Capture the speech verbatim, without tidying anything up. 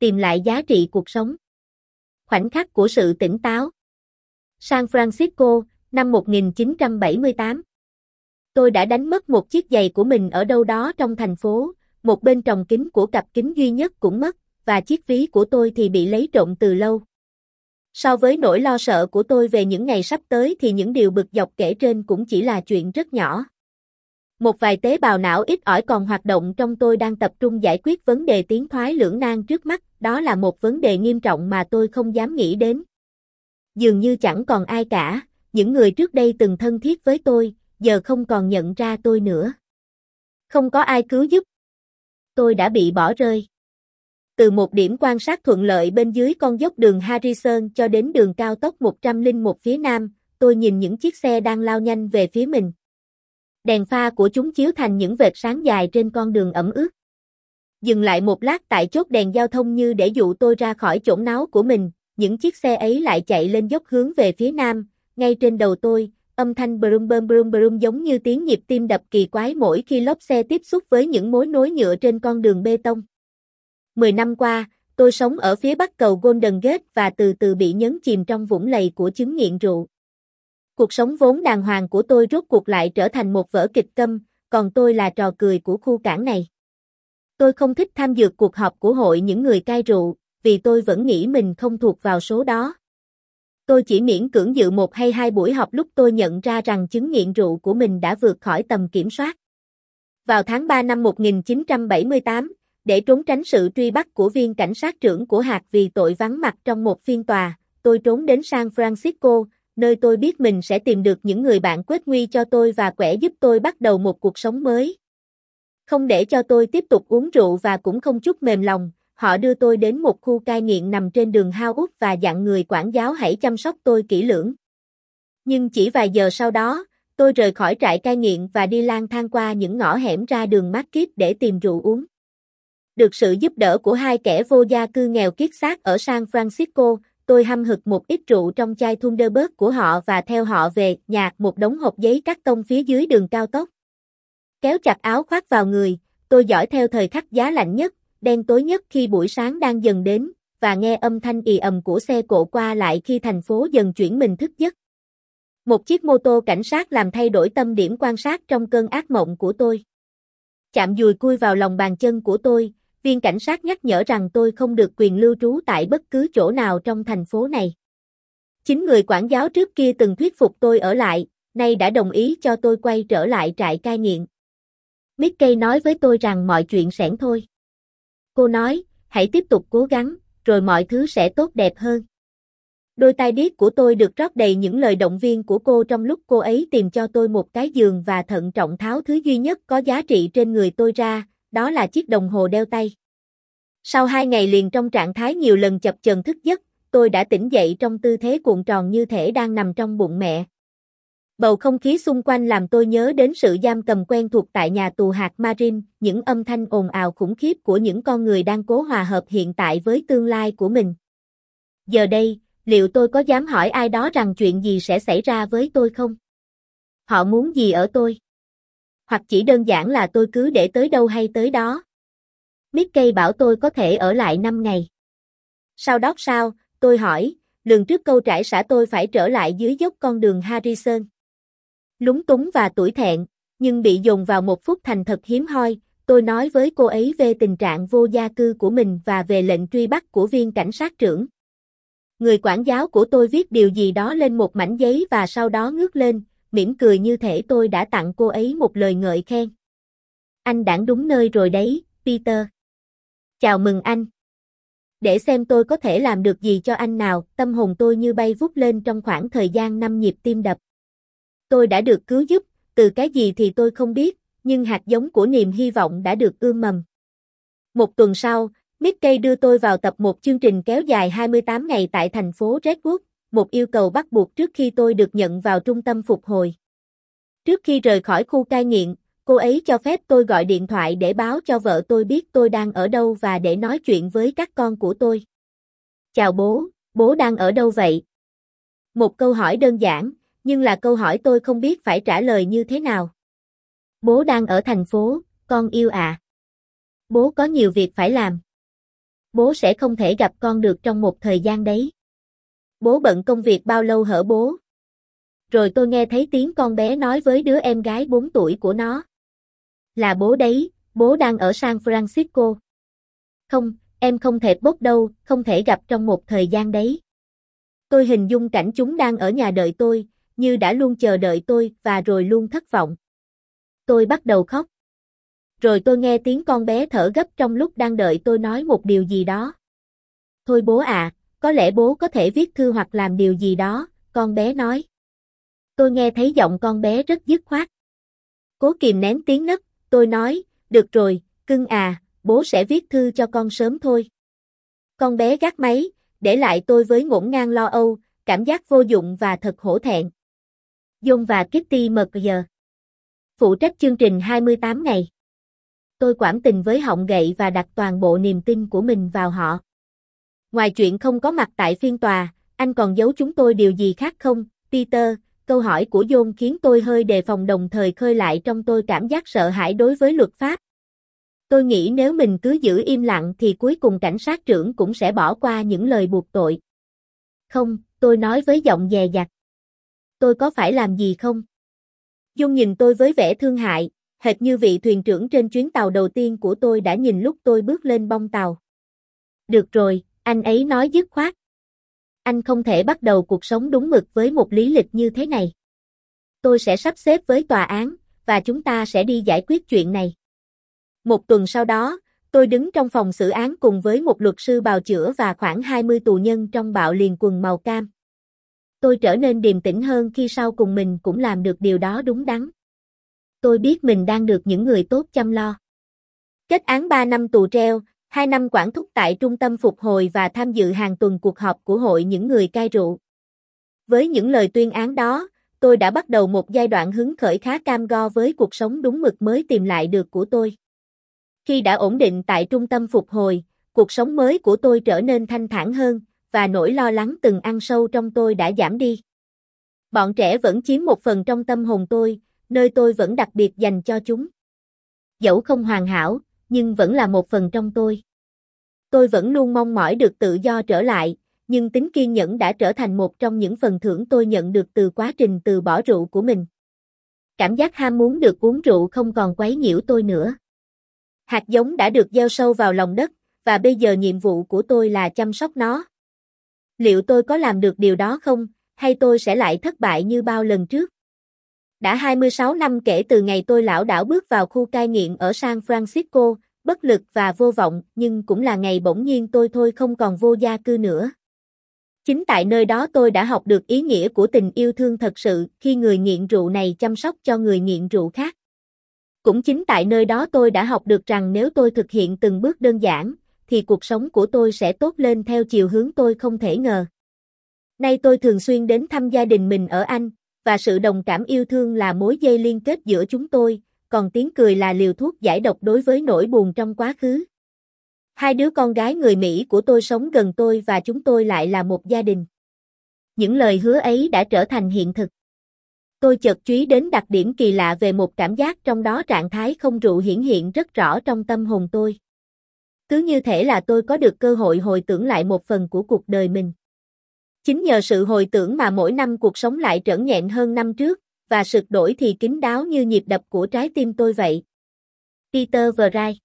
tìm lại giá trị cuộc sống. Khoảnh khắc của sự tỉnh táo. San Francisco, năm một nghìn chín trăm bảy mươi tám. Tôi đã đánh mất một chiếc giày của mình ở đâu đó trong thành phố, một bên tròng kính của cặp kính duy nhất cũng mất, và chiếc ví của tôi thì bị lấy trộm từ lâu. So với nỗi lo sợ của tôi về những ngày sắp tới thì những điều bực dọc kể trên cũng chỉ là chuyện rất nhỏ. Một vài tế bào não ít ỏi còn hoạt động trong tôi đang tập trung giải quyết vấn đề tiến thoái lưỡng nan trước mắt, đó là một vấn đề nghiêm trọng mà tôi không dám nghĩ đến. Dường như chẳng còn ai cả, những người trước đây từng thân thiết với tôi, giờ không còn nhận ra tôi nữa. Không có ai cứu giúp. Tôi đã bị bỏ rơi. Từ một điểm quan sát thuận lợi bên dưới con dốc đường Harrison cho đến đường cao tốc một trăm lẻ một phía nam, tôi nhìn những chiếc xe đang lao nhanh về phía mình. Đèn pha của chúng chiếu thành những vệt sáng dài trên con đường ẩm ướt. Dừng lại một lát tại chốt đèn giao thông như để dụ tôi ra khỏi chổn náu của mình, những chiếc xe ấy lại chạy lên dốc hướng về phía nam, ngay trên đầu tôi, âm thanh brum brum brum brum giống như tiếng nhịp tim đập kỳ quái mỗi khi lốp xe tiếp xúc với những mối nối nhựa trên con đường bê tông. Mười năm qua, tôi sống ở phía bắc cầu Golden Gate và từ từ bị nhấn chìm trong vũng lầy của chứng nghiện rượu. Cuộc sống vốn đàng hoàng của tôi rốt cuộc lại trở thành một vở kịch câm, còn tôi là trò cười của khu cảng này. Tôi không thích tham dự cuộc họp của hội những người cai rượu, vì tôi vẫn nghĩ mình không thuộc vào số đó. Tôi chỉ miễn cưỡng dự một hay hai buổi họp lúc tôi nhận ra rằng chứng nghiện rượu của mình đã vượt khỏi tầm kiểm soát. Vào tháng ba năm một nghìn chín trăm bảy mươi tám, để trốn tránh sự truy bắt của viên cảnh sát trưởng của hạt vì tội vắng mặt trong một phiên tòa, tôi trốn đến San Francisco, nơi tôi biết mình sẽ tìm được những người bạn quyết nguy cho tôi và quẻ giúp tôi bắt đầu một cuộc sống mới. Không để cho tôi tiếp tục uống rượu và cũng không chút mềm lòng, họ đưa tôi đến một khu cai nghiện nằm trên đường Howard và dặn người quản giáo hãy chăm sóc tôi kỹ lưỡng. Nhưng chỉ vài giờ sau đó, tôi rời khỏi trại cai nghiện và đi lang thang qua những ngõ hẻm ra đường Market để tìm rượu uống. Được sự giúp đỡ của hai kẻ vô gia cư nghèo kiết xác ở San Francisco, tôi hâm hực một ít rượu trong chai Thunderbird của họ và theo họ về nhà một đống hộp giấy cắt tông phía dưới đường cao tốc. Kéo chặt áo khoác vào người, tôi dõi theo thời khắc giá lạnh nhất, đen tối nhất khi buổi sáng đang dần đến, và nghe âm thanh ì ầm của xe cộ qua lại khi thành phố dần chuyển mình thức giấc. Một chiếc mô tô cảnh sát làm thay đổi tâm điểm quan sát trong cơn ác mộng của tôi. Chạm dùi cui vào lòng bàn chân của tôi, viên cảnh sát nhắc nhở rằng tôi không được quyền lưu trú tại bất cứ chỗ nào trong thành phố này. Chính người quản giáo trước kia từng thuyết phục tôi ở lại, nay đã đồng ý cho tôi quay trở lại trại cai nghiện. Mickey nói với tôi rằng mọi chuyện sẻn thôi. Cô nói, hãy tiếp tục cố gắng, rồi mọi thứ sẽ tốt đẹp hơn. Đôi tai điếc của tôi được rót đầy những lời động viên của cô trong lúc cô ấy tìm cho tôi một cái giường và thận trọng tháo thứ duy nhất có giá trị trên người tôi ra, đó là chiếc đồng hồ đeo tay. Sau hai ngày liền trong trạng thái nhiều lần chập chờn thức giấc, tôi đã tỉnh dậy trong tư thế cuộn tròn như thể đang nằm trong bụng mẹ. Bầu không khí xung quanh làm tôi nhớ đến sự giam cầm quen thuộc tại nhà tù hạt Marine, những âm thanh ồn ào khủng khiếp của những con người đang cố hòa hợp hiện tại với tương lai của mình. Giờ đây, liệu tôi có dám hỏi ai đó rằng chuyện gì sẽ xảy ra với tôi không? Họ muốn gì ở tôi? Hoặc chỉ đơn giản là tôi cứ để tới đâu hay tới đó. Mickey bảo tôi có thể ở lại năm ngày. Sau đó sao, tôi hỏi, lường trước câu trải xả tôi phải trở lại dưới dốc con đường Harrison. Lúng túng và tủi thẹn, nhưng bị dồn vào một phút thành thật hiếm hoi, tôi nói với cô ấy về tình trạng vô gia cư của mình và về lệnh truy bắt của viên cảnh sát trưởng. Người quản giáo của tôi viết điều gì đó lên một mảnh giấy và sau đó ngước lên, mỉm cười như thể tôi đã tặng cô ấy một lời ngợi khen. Anh đã đúng nơi rồi đấy, Peter. Chào mừng anh. Để xem tôi có thể làm được gì cho anh nào, tâm hồn tôi như bay vút lên trong khoảng thời gian năm nhịp tim đập. Tôi đã được cứu giúp, từ cái gì thì tôi không biết, nhưng hạt giống của niềm hy vọng đã được ươm mầm. Một tuần sau, Mickey đưa tôi vào tập một chương trình kéo dài hai mươi tám ngày tại thành phố Redwood, một yêu cầu bắt buộc trước khi tôi được nhận vào trung tâm phục hồi. Trước khi rời khỏi khu cai nghiện, cô ấy cho phép tôi gọi điện thoại để báo cho vợ tôi biết tôi đang ở đâu và để nói chuyện với các con của tôi. Chào bố, bố đang ở đâu vậy? Một câu hỏi đơn giản, nhưng là câu hỏi tôi không biết phải trả lời như thế nào. Bố đang ở thành phố, con yêu ạ. À. Bố có nhiều việc phải làm. Bố sẽ không thể gặp con được trong một thời gian đấy. Bố bận công việc bao lâu hở bố? Rồi tôi nghe thấy tiếng con bé nói với đứa em gái bốn tuổi của nó. Là bố đấy, bố đang ở San Francisco. Không, em không thể bố đâu, không thể gặp trong một thời gian đấy. Tôi hình dung cảnh chúng đang ở nhà đợi tôi, như đã luôn chờ đợi tôi và rồi luôn thất vọng. Tôi bắt đầu khóc. Rồi tôi nghe tiếng con bé thở gấp trong lúc đang đợi tôi nói một điều gì đó. Thôi bố à, có lẽ bố có thể viết thư hoặc làm điều gì đó, con bé nói. Tôi nghe thấy giọng con bé rất dứt khoát. Cố kìm nén tiếng nấc, tôi nói, được rồi, cưng à, bố sẽ viết thư cho con sớm thôi. Con bé gác máy, để lại tôi với ngổn ngang lo âu, cảm giác vô dụng và thật hổ thẹn. John và Kitty mờ giờ. Phụ trách chương trình hai mươi tám ngày. Tôi cảm tình với họng gậy và đặt toàn bộ niềm tin của mình vào họ. Ngoài chuyện không có mặt tại phiên tòa, anh còn giấu chúng tôi điều gì khác không, Peter? Câu hỏi của John khiến tôi hơi đề phòng đồng thời khơi lại trong tôi cảm giác sợ hãi đối với luật pháp. Tôi nghĩ nếu mình cứ giữ im lặng thì cuối cùng cảnh sát trưởng cũng sẽ bỏ qua những lời buộc tội. Không, tôi nói với giọng dè dặt. Tôi có phải làm gì không? John nhìn tôi với vẻ thương hại, hệt như vị thuyền trưởng trên chuyến tàu đầu tiên của tôi đã nhìn lúc tôi bước lên bong tàu. Được rồi, anh ấy nói dứt khoát. Anh không thể bắt đầu cuộc sống đúng mực với một lý lịch như thế này. Tôi sẽ sắp xếp với tòa án, và chúng ta sẽ đi giải quyết chuyện này. Một tuần sau đó, tôi đứng trong phòng xử án cùng với một luật sư bào chữa và khoảng hai mươi tù nhân trong bạo liền quần màu cam. Tôi trở nên điềm tĩnh hơn khi sau cùng mình cũng làm được điều đó đúng đắn. Tôi biết mình đang được những người tốt chăm lo. Kết án ba năm tù treo, hai năm quản thúc tại trung tâm phục hồi và tham dự hàng tuần cuộc họp của hội những người cai rượu. Với những lời tuyên án đó, tôi đã bắt đầu một giai đoạn hứng khởi khá cam go với cuộc sống đúng mực mới tìm lại được của tôi. Khi đã ổn định tại trung tâm phục hồi, cuộc sống mới của tôi trở nên thanh thản hơn, và nỗi lo lắng từng ăn sâu trong tôi đã giảm đi. Bọn trẻ vẫn chiếm một phần trong tâm hồn tôi, nơi tôi vẫn đặc biệt dành cho chúng. Dẫu không hoàn hảo, nhưng vẫn là một phần trong tôi. Tôi vẫn luôn mong mỏi được tự do trở lại, nhưng tính kiên nhẫn đã trở thành một trong những phần thưởng tôi nhận được từ quá trình từ bỏ rượu của mình. Cảm giác ham muốn được uống rượu không còn quấy nhiễu tôi nữa. Hạt giống đã được gieo sâu vào lòng đất, và bây giờ nhiệm vụ của tôi là chăm sóc nó. Liệu tôi có làm được điều đó không, hay tôi sẽ lại thất bại như bao lần trước? Đã hai mươi sáu năm kể từ ngày tôi lảo đảo bước vào khu cai nghiện ở San Francisco, bất lực và vô vọng, nhưng cũng là ngày bỗng nhiên tôi thôi không còn vô gia cư nữa. Chính tại nơi đó tôi đã học được ý nghĩa của tình yêu thương thật sự khi người nghiện rượu này chăm sóc cho người nghiện rượu khác. Cũng chính tại nơi đó tôi đã học được rằng nếu tôi thực hiện từng bước đơn giản, thì cuộc sống của tôi sẽ tốt lên theo chiều hướng tôi không thể ngờ. Nay tôi thường xuyên đến thăm gia đình mình ở Anh, và sự đồng cảm yêu thương là mối dây liên kết giữa chúng tôi, còn tiếng cười là liều thuốc giải độc đối với nỗi buồn trong quá khứ. Hai đứa con gái người Mỹ của tôi sống gần tôi và chúng tôi lại là một gia đình. Những lời hứa ấy đã trở thành hiện thực. Tôi chợt chú ý đến đặc điểm kỳ lạ về một cảm giác trong đó trạng thái không rượu hiển hiện rất rõ trong tâm hồn tôi. Cứ như thể là tôi có được cơ hội hồi tưởng lại một phần của cuộc đời mình. Chính nhờ sự hồi tưởng mà mỗi năm cuộc sống lại trởn nhẹn hơn năm trước, và sực đổi thì kín đáo như nhịp đập của trái tim tôi vậy. Peter Wright.